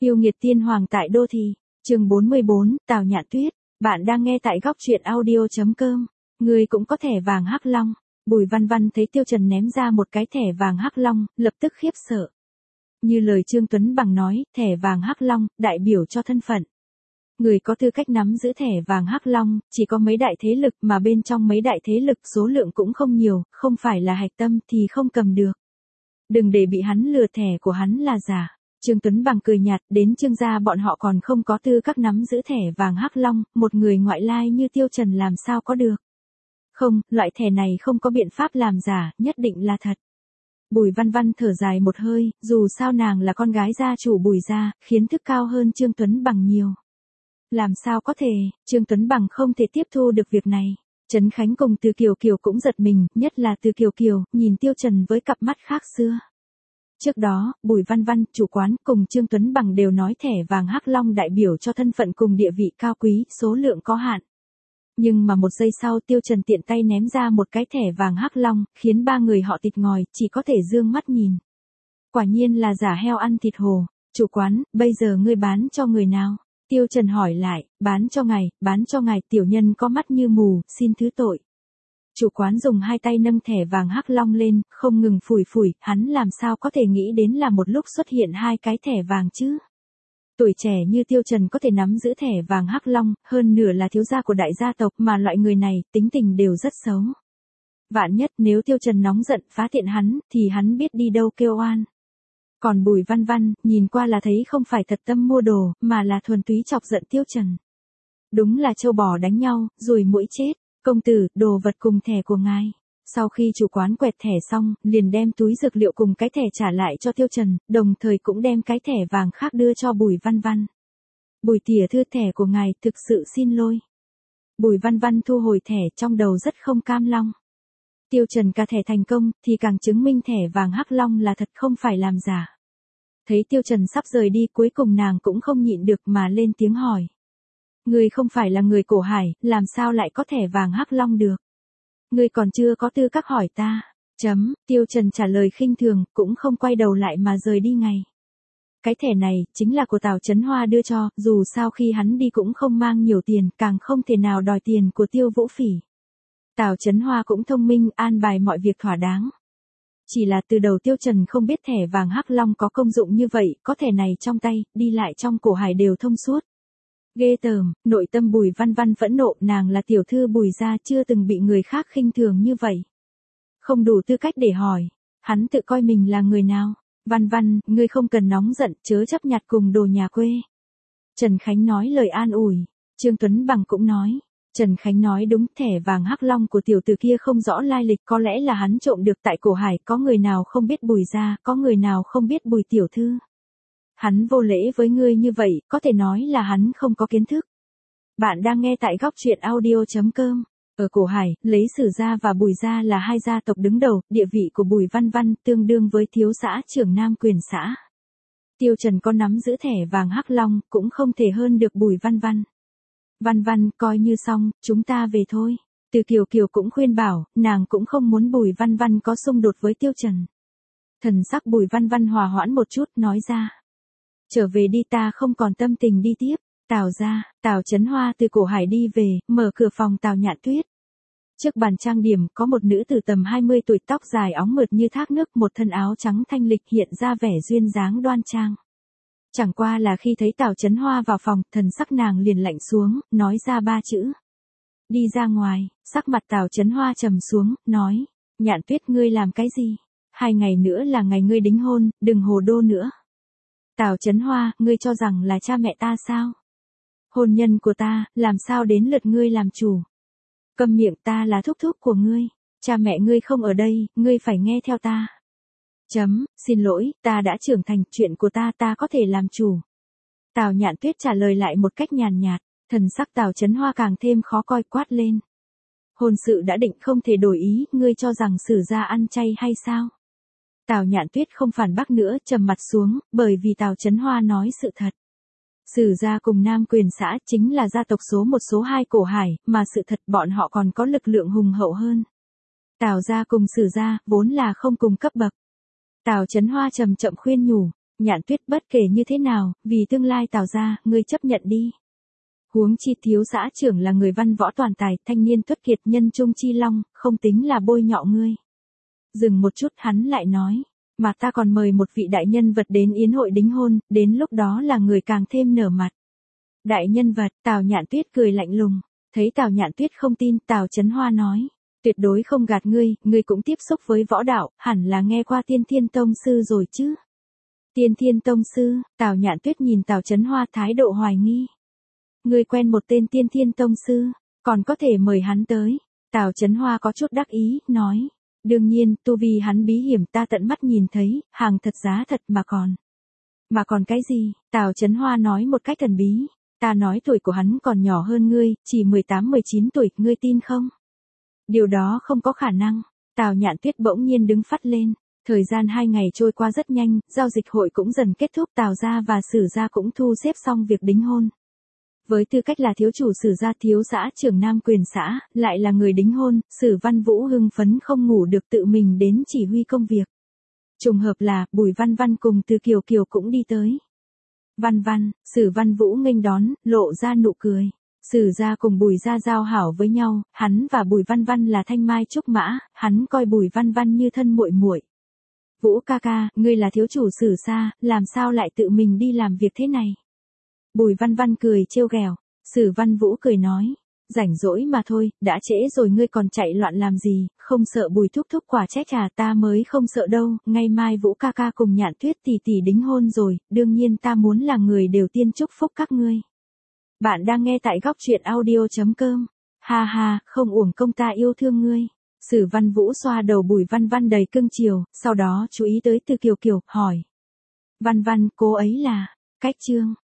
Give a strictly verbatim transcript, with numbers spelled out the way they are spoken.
Yêu nghiệt tiên hoàng tại đô thị, chương bốn mươi bốn, Tào Nhạn Tuyết, bạn đang nghe tại góc truyện audio.com, người cũng có thẻ vàng hắc long. Bùi Văn Văn thấy Tiêu Trần ném ra một cái thẻ vàng hắc long, lập tức khiếp sợ. Như lời Trương Tuấn Bằng nói, thẻ vàng hắc long, đại biểu cho thân phận. Người có tư cách nắm giữ thẻ vàng hắc long, chỉ có mấy đại thế lực mà bên trong mấy đại thế lực số lượng cũng không nhiều, không phải là hạch tâm thì không cầm được. Đừng để bị hắn lừa, thẻ của hắn là giả. Trương Tuấn Bằng cười nhạt, đến Trương gia bọn họ còn không có tư cách nắm giữ thẻ vàng hắc long, một người ngoại lai như Tiêu Trần làm sao có được. Không, loại thẻ này không có biện pháp làm giả, nhất định là thật. Bùi Văn Văn thở dài một hơi, dù sao nàng là con gái gia chủ Bùi gia, kiến thức cao hơn Trương Tuấn Bằng nhiều. Làm sao có thể, Trương Tuấn Bằng không thể tiếp thu được việc này. Trấn Khánh cùng Từ Kiều Kiều cũng giật mình, nhất là Từ Kiều Kiều, nhìn Tiêu Trần với cặp mắt khác xưa. Trước đó, Bùi Văn Văn, chủ quán, cùng Trương Tuấn Bằng đều nói thẻ vàng hắc long đại biểu cho thân phận cùng địa vị cao quý, số lượng có hạn. Nhưng mà một giây sau Tiêu Trần tiện tay ném ra một cái thẻ vàng hắc long, khiến ba người họ tịt ngòi, chỉ có thể dương mắt nhìn. Quả nhiên là giả heo ăn thịt hổ. Chủ quán, bây giờ ngươi bán cho người nào? Tiêu Trần hỏi lại, bán cho ngài, bán cho ngài, tiểu nhân có mắt như mù, xin thứ tội. Chủ quán dùng hai tay nâng thẻ vàng hắc long lên, không ngừng phủi phủi, hắn làm sao có thể nghĩ đến là một lúc xuất hiện hai cái thẻ vàng chứ? Tuổi trẻ như Tiêu Trần có thể nắm giữ thẻ vàng hắc long, hơn nửa là thiếu gia của đại gia tộc mà loại người này, tính tình đều rất xấu. Vạn nhất nếu Tiêu Trần nóng giận phá tiện hắn, thì hắn biết đi đâu kêu oan. Còn Bùi Văn Văn, nhìn qua là thấy không phải thật tâm mua đồ, mà là thuần túy chọc giận Tiêu Trần. Đúng là trâu bò đánh nhau, ruồi muỗi chết. Công tử, đồ vật cùng thẻ của ngài. Sau khi chủ quán quẹt thẻ xong, liền đem túi dược liệu cùng cái thẻ trả lại cho Tiêu Trần, đồng thời cũng đem cái thẻ vàng khác đưa cho Bùi Văn Văn. Bùi tỉa thư, thẻ của ngài, thực sự xin lỗi. Bùi Văn Văn thu hồi thẻ, trong đầu rất không cam lòng. Tiêu Trần cả thẻ thành công, thì càng chứng minh thẻ vàng hắc long là thật không phải làm giả. Thấy Tiêu Trần sắp rời đi, cuối cùng nàng cũng không nhịn được mà lên tiếng hỏi. Ngươi không phải là người Cổ Hải, làm sao lại có thẻ vàng hắc long được? Ngươi còn chưa có tư cách hỏi ta. Chấm, Tiêu Trần trả lời khinh thường, cũng không quay đầu lại mà rời đi ngay. Cái thẻ này, chính là của Tào Chấn Hoa đưa cho, dù sao khi hắn đi cũng không mang nhiều tiền, càng không thể nào đòi tiền của Tiêu Vũ Phỉ. Tào Chấn Hoa cũng thông minh, an bài mọi việc thỏa đáng. Chỉ là từ đầu Tiêu Trần không biết thẻ vàng hắc long có công dụng như vậy, có thẻ này trong tay, đi lại trong Cổ Hải đều thông suốt. Ghê tởm, nội tâm Bùi Văn Văn phẫn nộ, nàng là tiểu thư Bùi gia, chưa từng bị người khác khinh thường như vậy. Không đủ tư cách để hỏi, hắn tự coi mình là người nào? Văn Văn, ngươi không cần nóng giận, chớ chấp nhặt cùng đồ nhà quê. Trần Khánh nói lời an ủi, Trương Tuấn Bằng cũng nói. Trần Khánh nói đúng, thẻ vàng hắc long của tiểu tử kia không rõ lai lịch, có lẽ là hắn trộm được tại Cổ Hải, có người nào không biết Bùi gia, có người nào không biết Bùi tiểu thư. Hắn vô lễ với ngươi như vậy, có thể nói là hắn không có kiến thức. Bạn đang nghe tại góc truyện audio.com. Ở Cổ Hải, lấy Sử gia và Bùi gia là hai gia tộc đứng đầu, địa vị của Bùi Văn Văn tương đương với thiếu xã trưởng Nam Quyền xã. Tiêu Trần có nắm giữ thẻ vàng hắc long, cũng không thể hơn được Bùi Văn Văn. Văn Văn, coi như xong, chúng ta về thôi. Từ Kiều Kiều cũng khuyên bảo, nàng cũng không muốn Bùi Văn Văn có xung đột với Tiêu Trần. Thần sắc Bùi Văn Văn hòa hoãn một chút, nói ra. Trở về đi, ta không còn tâm tình đi tiếp. Tào gia, Tào Chấn Hoa từ Cổ Hải đi về, mở cửa phòng Tào Nhạn Tuyết. Trước bàn trang điểm, có một nữ tử tầm hai mươi tuổi, tóc dài óng mượt như thác nước, một thân áo trắng thanh lịch hiện ra vẻ duyên dáng đoan trang. Chẳng qua là khi thấy Tào Chấn Hoa vào phòng, thần sắc nàng liền lạnh xuống, nói ra ba chữ. Đi ra ngoài, sắc mặt Tào Chấn Hoa trầm xuống, nói, Nhạn Tuyết, ngươi làm cái gì? Hai ngày nữa là ngày ngươi đính hôn, đừng hồ đô nữa. Tào Chấn Hoa, ngươi cho rằng là cha mẹ ta sao? Hôn nhân của ta, làm sao đến lượt ngươi làm chủ? Câm miệng, ta là thúc thúc của ngươi. Cha mẹ ngươi không ở đây, ngươi phải nghe theo ta. Chấm, xin lỗi, ta đã trưởng thành, chuyện của ta ta có thể làm chủ. Tào Nhạn Tuyết trả lời lại một cách nhàn nhạt, thần sắc Tào Chấn Hoa càng thêm khó coi, quát lên. Hôn sự đã định không thể đổi ý, ngươi cho rằng Sử gia ăn chay hay sao? Tào Nhạn Tuyết không phản bác nữa, trầm mặt xuống, bởi vì Tào Chấn Hoa nói sự thật. Sử gia cùng Nam Quyền xã chính là gia tộc số một số hai Cổ Hải, mà sự thật bọn họ còn có lực lượng hùng hậu hơn. Tào gia cùng Sử gia vốn là không cùng cấp bậc. Tào Chấn Hoa trầm chậm khuyên nhủ, Nhạn Tuyết bất kể như thế nào, vì tương lai Tào gia, ngươi chấp nhận đi. Huống chi thiếu xã trưởng là người văn võ toàn tài, thanh niên tuất kiệt nhân trung chi long, không tính là bôi nhọ ngươi. Dừng một chút hắn lại nói, mà ta còn mời một vị đại nhân vật đến yến hội đính hôn, đến lúc đó là người càng thêm nở mặt. Đại nhân vật, Tào Nhạn Tuyết cười lạnh lùng, thấy Tào Nhạn Tuyết không tin, Tào Chấn Hoa nói, tuyệt đối không gạt ngươi, ngươi cũng tiếp xúc với võ đạo, hẳn là nghe qua Tiên Thiên Tông Sư rồi chứ. Tiên Thiên Tông Sư, Tào Nhạn Tuyết nhìn Tào Chấn Hoa thái độ hoài nghi. Ngươi quen một tên Tiên Thiên Tông Sư, còn có thể mời hắn tới. Tào Chấn Hoa có chút đắc ý, nói. Đương nhiên, tu vi hắn bí hiểm ta tận mắt nhìn thấy, hàng thật giá thật mà còn. Mà còn cái gì? Tào Chấn Hoa nói một cách thần bí. Ta nói tuổi của hắn còn nhỏ hơn ngươi, chỉ mười tám mười chín tuổi, ngươi tin không? Điều đó không có khả năng. Tào Nhạn Tuyết bỗng nhiên đứng phắt lên. Thời gian hai ngày trôi qua rất nhanh, giao dịch hội cũng dần kết thúc, Tào gia và Sử gia cũng thu xếp xong việc đính hôn. Với tư cách là thiếu chủ Sử gia, thiếu xã trưởng Nam Quyền xã, lại là người đính hôn, Sử Văn Vũ hưng phấn không ngủ được tự mình đến chỉ huy công việc. Trùng hợp là, Bùi Văn Văn cùng Từ Kiều Kiều cũng đi tới. Văn Văn, Sử Văn Vũ nghênh đón, lộ ra nụ cười. Sử gia cùng Bùi gia giao hảo với nhau, hắn và Bùi Văn Văn là thanh mai trúc mã, hắn coi Bùi Văn Văn như thân muội muội. Vũ ca ca, ngươi là thiếu chủ Sử gia, làm sao lại tự mình đi làm việc thế này? Bùi Văn Văn cười trêu ghẹo. Sử Văn Vũ cười nói, rảnh rỗi mà thôi, đã trễ rồi ngươi còn chạy loạn làm gì, không sợ Bùi thúc thúc quả trách à? Ta mới không sợ đâu, ngày mai Vũ ca ca cùng Nhạn Tuyết tỷ tỷ đính hôn rồi, đương nhiên ta muốn là người đầu tiên chúc phúc các ngươi. Bạn đang nghe tại góc truyện audio chấm com. Ha ha, không uổng công ta yêu thương ngươi. Sử Văn Vũ xoa đầu Bùi Văn Văn đầy cưng chiều, sau đó chú ý tới Từ Kiều Kiều, hỏi. Văn Văn, cô ấy là, Cách Trương.